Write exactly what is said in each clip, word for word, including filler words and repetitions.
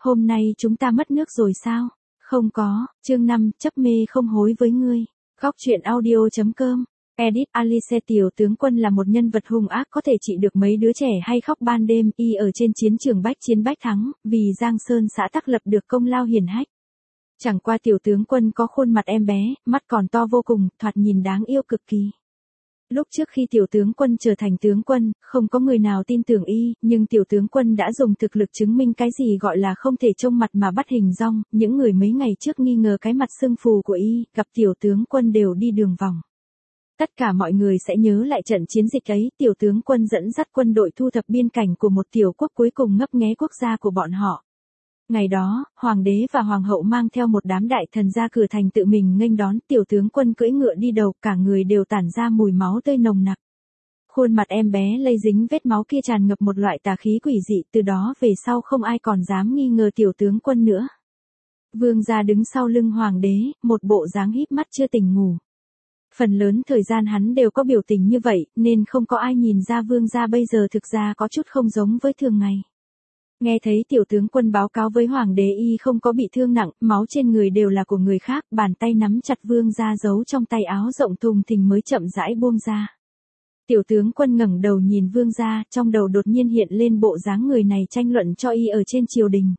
hôm nay chúng ta mất nước rồi sao? Không có, chương năm, chấp mê không hối với ngươi. Góc truyện audio chấm com. Edit Alice tiểu tướng quân là một nhân vật hung ác có thể trị được mấy đứa trẻ hay khóc ban đêm, y ở trên chiến trường bách chiến bách thắng, vì Giang Sơn xã tắc lập được công lao hiển hách. Chẳng qua tiểu tướng quân có khuôn mặt em bé, mắt còn to vô cùng, thoạt nhìn đáng yêu cực kỳ. Lúc trước khi tiểu tướng quân trở thành tướng quân, không có người nào tin tưởng y, nhưng tiểu tướng quân đã dùng thực lực chứng minh cái gì gọi là không thể trông mặt mà bắt hình dong, những người mấy ngày trước nghi ngờ cái mặt sưng phù của y, gặp tiểu tướng quân đều đi đường vòng. Tất cả mọi người sẽ nhớ lại trận chiến dịch ấy, tiểu tướng quân dẫn dắt quân đội thu thập biên cảnh của một tiểu quốc cuối cùng ngấp nghé quốc gia của bọn họ. Ngày đó, hoàng đế và hoàng hậu mang theo một đám đại thần ra cửa thành tự mình nghênh đón, tiểu tướng quân cưỡi ngựa đi đầu, cả người đều tản ra mùi máu tươi nồng nặc. Khuôn mặt em bé lây dính vết máu kia tràn ngập một loại tà khí quỷ dị, từ đó về sau không ai còn dám nghi ngờ tiểu tướng quân nữa. Vương gia đứng sau lưng hoàng đế, một bộ dáng híp mắt chưa tỉnh ngủ. Phần lớn thời gian hắn đều có biểu tình như vậy, nên không có ai nhìn ra vương gia bây giờ thực ra có chút không giống với thường ngày. Nghe thấy tiểu tướng quân báo cáo với hoàng đế y không có bị thương nặng, máu trên người đều là của người khác, bàn tay nắm chặt vương gia giấu trong tay áo rộng thùng thình mới chậm rãi buông ra. Tiểu tướng quân ngẩng đầu nhìn vương gia, trong đầu đột nhiên hiện lên bộ dáng người này tranh luận cho y ở trên triều đình.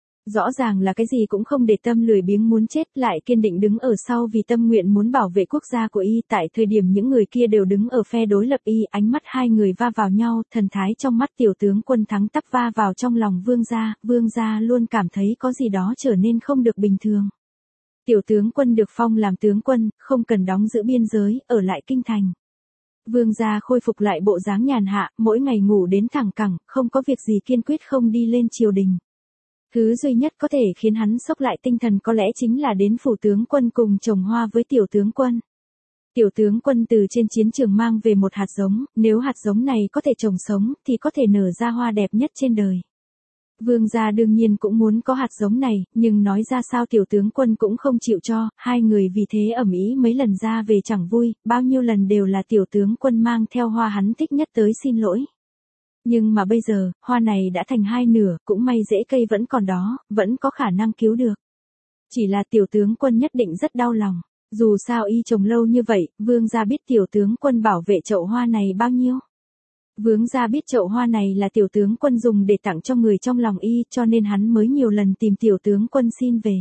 Rõ ràng là cái gì cũng không để tâm, lười biếng muốn chết, lại kiên định đứng ở sau vì tâm nguyện muốn bảo vệ quốc gia của y. Tại thời điểm những người kia đều đứng ở phe đối lập y, ánh mắt hai người va vào nhau, thần thái trong mắt tiểu tướng quân thắng tắp va vào trong lòng vương gia, vương gia luôn cảm thấy có gì đó trở nên không được bình thường. Tiểu tướng quân được phong làm tướng quân, không cần đóng giữ biên giới, ở lại kinh thành. Vương gia khôi phục lại bộ dáng nhàn hạ, mỗi ngày ngủ đến thẳng cẳng, không có việc gì kiên quyết không đi lên triều đình. Thứ duy nhất có thể khiến hắn sốc lại tinh thần có lẽ chính là đến phủ tướng quân cùng trồng hoa với tiểu tướng quân. Tiểu tướng quân từ trên chiến trường mang về một hạt giống, nếu hạt giống này có thể trồng sống thì có thể nở ra hoa đẹp nhất trên đời. Vương gia đương nhiên cũng muốn có hạt giống này, nhưng nói ra sao tiểu tướng quân cũng không chịu cho, hai người vì thế ầm ĩ mấy lần ra về chẳng vui, bao nhiêu lần đều là tiểu tướng quân mang theo hoa hắn thích nhất tới xin lỗi. Nhưng mà bây giờ, hoa này đã thành hai nửa, cũng may rễ cây vẫn còn đó, vẫn có khả năng cứu được. Chỉ là tiểu tướng quân nhất định rất đau lòng. Dù sao y trồng lâu như vậy, vương gia biết tiểu tướng quân bảo vệ chậu hoa này bao nhiêu. Vương gia biết chậu hoa này là tiểu tướng quân dùng để tặng cho người trong lòng y, cho nên hắn mới nhiều lần tìm tiểu tướng quân xin về.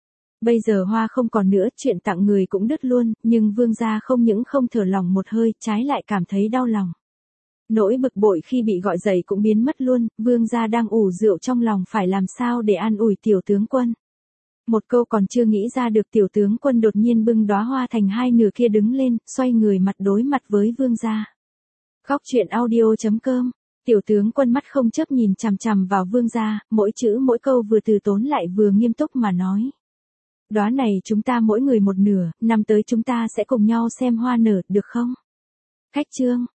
Bây giờ hoa không còn nữa, chuyện tặng người cũng đứt luôn, nhưng vương gia không những không thở lòng một hơi, trái lại cảm thấy đau lòng. Nỗi bực bội khi bị gọi dậy cũng biến mất luôn, vương gia đang ủ rượu trong lòng phải làm sao để an ủi tiểu tướng quân. Một câu còn chưa nghĩ ra được tiểu tướng quân đột nhiên bưng đóa hoa thành hai nửa kia đứng lên, xoay người mặt đối mặt với vương gia. Góc truyện audio chấm com, tiểu tướng quân mắt không chớp nhìn chằm chằm vào vương gia, mỗi chữ mỗi câu vừa từ tốn lại vừa nghiêm túc mà nói. Đóa này chúng ta mỗi người một nửa, năm tới chúng ta sẽ cùng nhau xem hoa nở, được không? Khách trương.